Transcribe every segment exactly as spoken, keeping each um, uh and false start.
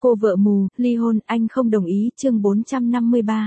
Cô vợ mù, ly hôn, anh không đồng ý, chương bốn trăm năm mươi ba.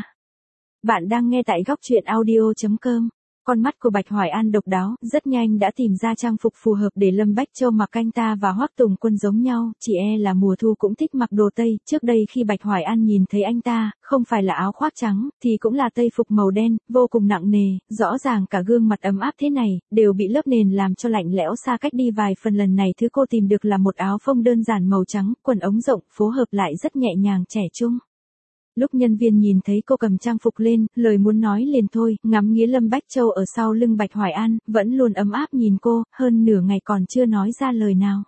Bạn đang nghe tại góc truyện audio chấm com. Con mắt của Bạch Hoài An độc đáo, rất nhanh đã tìm ra trang phục phù hợp để Lâm Bách Châu mặc. Anh ta và Hoắc Tùng Quân giống nhau, chỉ e là mùa thu cũng thích mặc đồ tây. Trước đây khi Bạch Hoài An nhìn thấy anh ta, không phải là áo khoác trắng, thì cũng là tây phục màu đen, vô cùng nặng nề, rõ ràng cả gương mặt ấm áp thế này, đều bị lớp nền làm cho lạnh lẽo xa cách đi vài phần. Lần này thứ cô tìm được là một áo phông đơn giản màu trắng, quần ống rộng, phối hợp lại rất nhẹ nhàng trẻ trung. Lúc nhân viên nhìn thấy cô cầm trang phục lên, lời muốn nói liền thôi, ngắm nghía Lâm Bách Châu ở sau lưng Bạch Hoài An, vẫn luôn ấm áp nhìn cô, hơn nửa ngày còn chưa nói ra lời nào.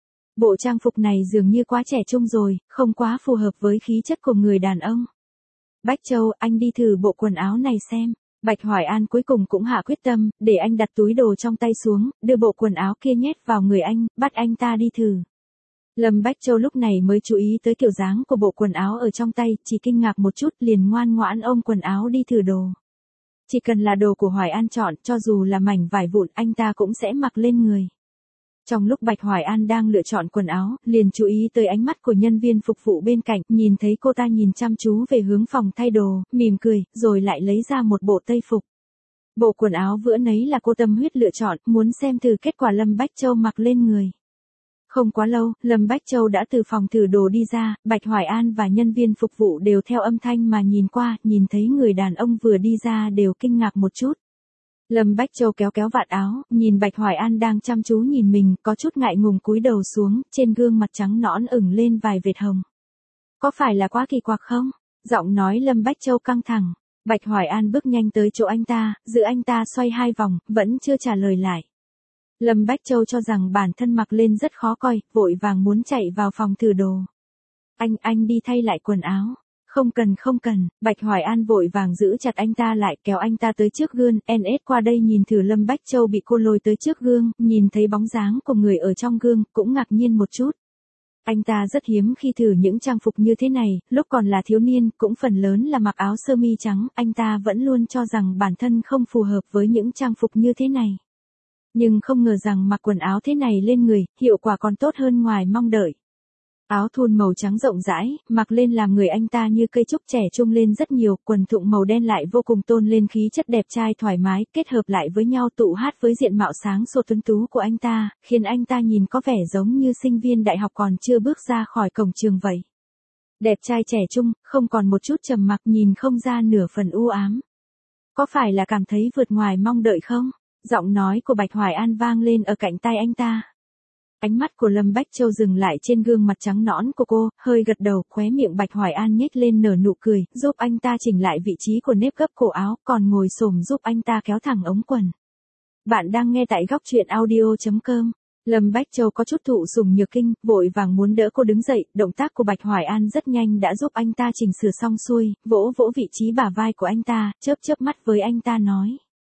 Bộ trang phục này dường như quá trẻ trung rồi, không quá phù hợp với khí chất của người đàn ông. Bách Châu, anh đi thử bộ quần áo này xem. Bạch Hoài An cuối cùng cũng hạ quyết tâm, để anh đặt túi đồ trong tay xuống, đưa bộ quần áo kia nhét vào người anh, bắt anh ta đi thử. Lâm Bách Châu lúc này mới chú ý tới kiểu dáng của bộ quần áo ở trong tay, chỉ kinh ngạc một chút liền ngoan ngoãn ôm quần áo đi thử đồ. Chỉ cần là đồ của Hoài An chọn, cho dù là mảnh vải vụn anh ta cũng sẽ mặc lên người. Trong lúc Bạch Hoài An đang lựa chọn quần áo, liền chú ý tới ánh mắt của nhân viên phục vụ bên cạnh, nhìn thấy cô ta nhìn chăm chú về hướng phòng thay đồ, mỉm cười, rồi lại lấy ra một bộ tây phục. Bộ quần áo vừa nấy là cô tâm huyết lựa chọn, muốn xem thử kết quả Lâm Bách Châu mặc lên người. Không quá lâu, Lâm Bách Châu đã từ phòng thử đồ đi ra, Bạch Hoài An và nhân viên phục vụ đều theo âm thanh mà nhìn qua, nhìn thấy người đàn ông vừa đi ra đều kinh ngạc một chút. Lâm Bách Châu kéo kéo vạt áo, nhìn Bạch Hoài An đang chăm chú nhìn mình, có chút ngại ngùng cúi đầu xuống, trên gương mặt trắng nõn ửng lên vài vệt hồng. Có phải là quá kỳ quặc không? Giọng nói Lâm Bách Châu căng thẳng. Bạch Hoài An bước nhanh tới chỗ anh ta, giữ anh ta xoay hai vòng, vẫn chưa trả lời lại. Lâm Bách Châu cho rằng bản thân mặc lên rất khó coi, vội vàng muốn chạy vào phòng thử đồ. Anh, anh đi thay lại quần áo. Không cần không cần, Bạch Hoài An vội vàng giữ chặt anh ta lại, kéo anh ta tới trước gương, en ét qua đây nhìn thử. Lâm Bách Châu bị cô lôi tới trước gương, nhìn thấy bóng dáng của người ở trong gương, cũng ngạc nhiên một chút. Anh ta rất hiếm khi thử những trang phục như thế này, lúc còn là thiếu niên, cũng phần lớn là mặc áo sơ mi trắng, anh ta vẫn luôn cho rằng bản thân không phù hợp với những trang phục như thế này. Nhưng không ngờ rằng mặc quần áo thế này lên người, hiệu quả còn tốt hơn ngoài mong đợi. Áo thun màu trắng rộng rãi, mặc lên làm người anh ta như cây trúc trẻ trung lên rất nhiều, quần thụng màu đen lại vô cùng tôn lên khí chất đẹp trai thoải mái, kết hợp lại với nhau tụ hát với diện mạo sáng sủa tuấn tú của anh ta, khiến anh ta nhìn có vẻ giống như sinh viên đại học còn chưa bước ra khỏi cổng trường vậy. Đẹp trai trẻ trung, không còn một chút trầm mặc, nhìn không ra nửa phần u ám. Có phải là cảm thấy vượt ngoài mong đợi không? Giọng nói của Bạch Hoài An vang lên ở cạnh tai anh ta. Ánh mắt của Lâm Bách Châu dừng lại trên gương mặt trắng nõn của cô, hơi gật đầu, khóe miệng Bạch Hoài An nhếch lên nở nụ cười, giúp anh ta chỉnh lại vị trí của nếp gấp cổ áo, còn ngồi xổm giúp anh ta kéo thẳng ống quần. Bạn đang nghe tại góc truyện audio chấm com. Lâm Bách Châu có chút thụ sủng nhược kinh, vội vàng muốn đỡ cô đứng dậy, động tác của Bạch Hoài An rất nhanh đã giúp anh ta chỉnh sửa xong xuôi, vỗ vỗ vị trí bả vai của anh ta, chớp chớp mắt với anh ta nói.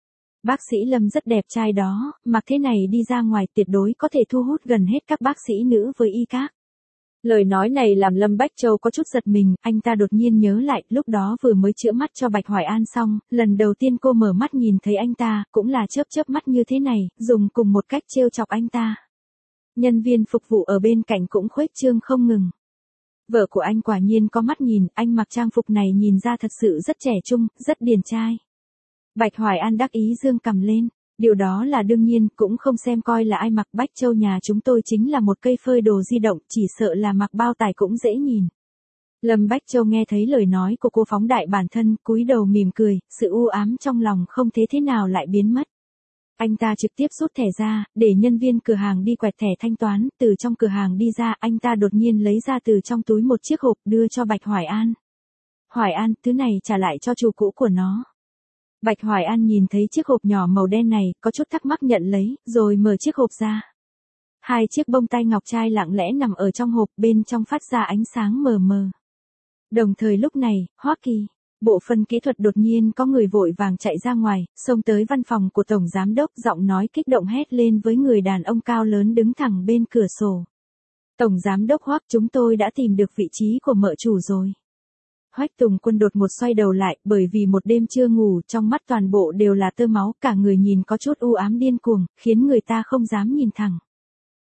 Bác sĩ Lâm rất đẹp trai đó, mặc thế này đi ra ngoài tuyệt đối có thể thu hút gần hết các bác sĩ nữ với y các. Lời nói này làm Lâm Bách Châu có chút giật mình, anh ta đột nhiên nhớ lại, lúc đó vừa mới chữa mắt cho Bạch Hoài An xong, lần đầu tiên cô mở mắt nhìn thấy anh ta, cũng là chớp chớp mắt như thế này, dùng cùng một cách trêu chọc anh ta. Nhân viên phục vụ ở bên cạnh cũng khuếch trương không ngừng. Vợ của anh quả nhiên có mắt nhìn, anh mặc trang phục này nhìn ra thật sự rất trẻ trung, rất điển trai. Bạch Hoài An đắc ý dương cằm lên, điều đó là đương nhiên, cũng không xem coi là ai mặc. Bách Châu nhà chúng tôi chính là một cây phơi đồ di động, chỉ sợ là mặc bao tải cũng dễ nhìn. Lâm Bách Châu nghe thấy lời nói của cô phóng đại bản thân, cúi đầu mỉm cười, sự u ám trong lòng không thế thế nào lại biến mất. Anh ta trực tiếp rút thẻ ra, để nhân viên cửa hàng đi quẹt thẻ thanh toán, từ trong cửa hàng đi ra, anh ta đột nhiên lấy ra từ trong túi một chiếc hộp đưa cho Bạch Hoài An. Hoài An, thứ này trả lại cho chủ cũ của nó. Bạch Hoài An nhìn thấy chiếc hộp nhỏ màu đen này, có chút thắc mắc nhận lấy, rồi mở chiếc hộp ra. Hai chiếc bông tai ngọc trai lặng lẽ nằm ở trong hộp, bên trong phát ra ánh sáng mờ mờ. Đồng thời lúc này, Hoa Kỳ, bộ phận kỹ thuật đột nhiên có người vội vàng chạy ra ngoài, xông tới văn phòng của Tổng Giám đốc, giọng nói kích động hét lên với người đàn ông cao lớn đứng thẳng bên cửa sổ. Tổng Giám đốc Hoắc, chúng tôi đã tìm được vị trí của mợ chủ rồi. Hoắc Tùng Quân đột một xoay đầu lại, bởi vì một đêm chưa ngủ, trong mắt toàn bộ đều là tơ máu, cả người nhìn có chút u ám điên cuồng, khiến người ta không dám nhìn thẳng.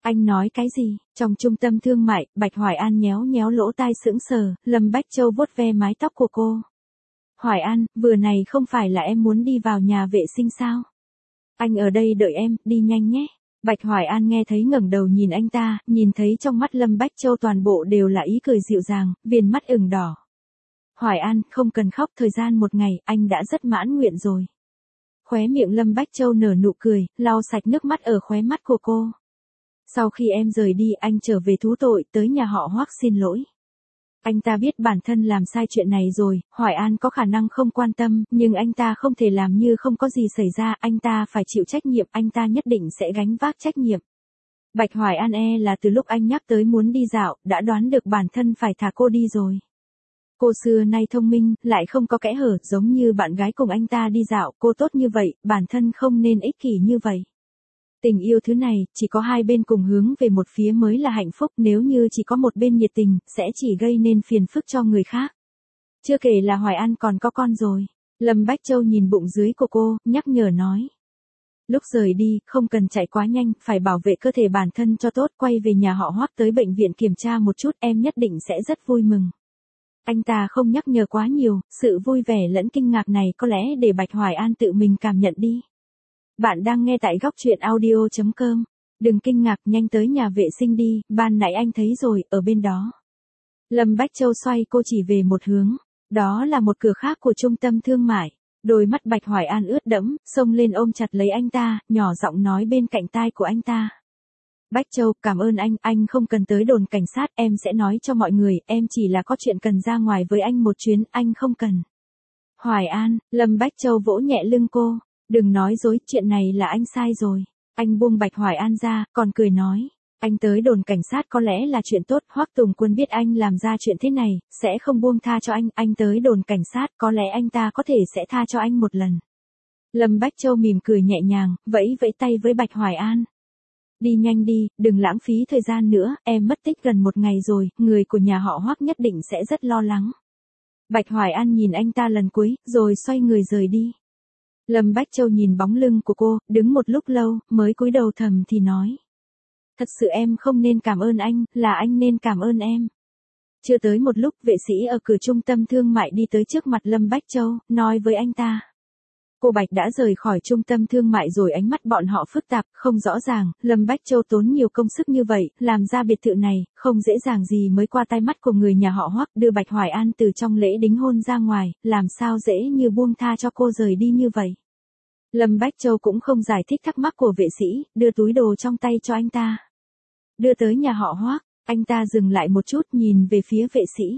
Anh nói cái gì? Trong trung tâm thương mại, Bạch Hoài An nhéo nhéo lỗ tai sững sờ, Lâm Bách Châu vuốt ve mái tóc của cô. Hoài An, vừa này không phải là em muốn đi vào nhà vệ sinh sao? Anh ở đây đợi em, đi nhanh nhé. Bạch Hoài An nghe thấy ngẩng đầu nhìn anh ta, nhìn thấy trong mắt Lâm Bách Châu toàn bộ đều là ý cười dịu dàng, viền mắt ửng đỏ. Hoài An, không cần khóc, thời gian một ngày, anh đã rất mãn nguyện rồi. Khóe miệng Lâm Bách Châu nở nụ cười, lau sạch nước mắt ở khóe mắt của cô. Sau khi em rời đi, anh trở về thú tội, tới nhà họ Hoắc xin lỗi. Anh ta biết bản thân làm sai chuyện này rồi, Hoài An có khả năng không quan tâm, nhưng anh ta không thể làm như không có gì xảy ra, anh ta phải chịu trách nhiệm, anh ta nhất định sẽ gánh vác trách nhiệm. Bạch Hoài An e là từ lúc anh nhắc tới muốn đi dạo, đã đoán được bản thân phải thả cô đi rồi. Cô xưa nay thông minh, lại không có kẽ hở, giống như bạn gái cùng anh ta đi dạo, cô tốt như vậy, bản thân không nên ích kỷ như vậy. Tình yêu thứ này, chỉ có hai bên cùng hướng về một phía mới là hạnh phúc, nếu như chỉ có một bên nhiệt tình, sẽ chỉ gây nên phiền phức cho người khác. Chưa kể là Hoài An còn có con rồi. Lâm Bách Châu nhìn bụng dưới của cô, nhắc nhở nói. Lúc rời đi, không cần chạy quá nhanh, phải bảo vệ cơ thể bản thân cho tốt, quay về nhà họ Hoắc tới bệnh viện kiểm tra một chút, em nhất định sẽ rất vui mừng. Anh ta không nhắc nhở quá nhiều, sự vui vẻ lẫn kinh ngạc này có lẽ để Bạch Hoài An tự mình cảm nhận đi. Bạn đang nghe tại góc truyện audio chấm com. Đừng kinh ngạc, nhanh tới nhà vệ sinh đi, ban nãy anh thấy rồi, ở bên đó. Lâm Bách Châu xoay cô chỉ về một hướng. Đó là một cửa khác của trung tâm thương mại. Đôi mắt Bạch Hoài An ướt đẫm, xông lên ôm chặt lấy anh ta, nhỏ giọng nói bên cạnh tai của anh ta. Bách Châu, cảm ơn anh, anh không cần tới đồn cảnh sát, em sẽ nói cho mọi người, em chỉ là có chuyện cần ra ngoài với anh một chuyến, anh không cần. Hoài An, Lâm Bách Châu vỗ nhẹ lưng cô. Đừng nói dối, chuyện này là anh sai rồi. Anh buông Bạch Hoài An ra, còn cười nói. Anh tới đồn cảnh sát có lẽ là chuyện tốt, Hoắc Tùng Quân biết anh làm ra chuyện thế này, sẽ không buông tha cho anh, anh tới đồn cảnh sát, có lẽ anh ta có thể sẽ tha cho anh một lần. Lâm Bách Châu mỉm cười nhẹ nhàng, vẫy vẫy tay với Bạch Hoài An. Đi nhanh đi, đừng lãng phí thời gian nữa, em mất tích gần một ngày rồi, người của nhà họ Hoắc nhất định sẽ rất lo lắng. Bạch Hoài An nhìn anh ta lần cuối, rồi xoay người rời đi. Lâm Bách Châu nhìn bóng lưng của cô, đứng một lúc lâu, mới cúi đầu thầm thì nói. Thật sự em không nên cảm ơn anh, là anh nên cảm ơn em. Chưa tới một lúc, vệ sĩ ở cửa trung tâm thương mại đi tới trước mặt Lâm Bách Châu, nói với anh ta. Cô Bạch đã rời khỏi trung tâm thương mại rồi, ánh mắt bọn họ phức tạp, không rõ ràng, Lâm Bách Châu tốn nhiều công sức như vậy, làm ra biệt thự này, không dễ dàng gì mới qua tay mắt của người nhà họ Hoắc, đưa Bạch Hoài An từ trong lễ đính hôn ra ngoài, làm sao dễ như buông tha cho cô rời đi như vậy. Lâm Bách Châu cũng không giải thích thắc mắc của vệ sĩ, đưa túi đồ trong tay cho anh ta. Đưa tới nhà họ Hoắc, anh ta dừng lại một chút nhìn về phía vệ sĩ.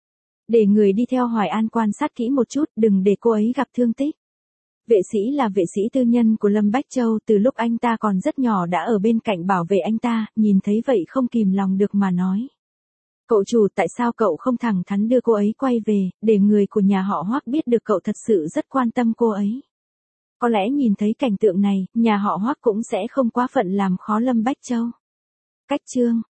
Để người đi theo Hoài An quan sát kỹ một chút, đừng để cô ấy gặp thương tích. Vệ sĩ là vệ sĩ tư nhân của Lâm Bách Châu, từ lúc anh ta còn rất nhỏ đã ở bên cạnh bảo vệ anh ta, nhìn thấy vậy không kìm lòng được mà nói. Cậu chủ, tại sao cậu không thẳng thắn đưa cô ấy quay về, để người của nhà họ Hoắc biết được cậu thật sự rất quan tâm cô ấy. Có lẽ nhìn thấy cảnh tượng này, nhà họ Hoắc cũng sẽ không quá phận làm khó Lâm Bách Châu. Cách chương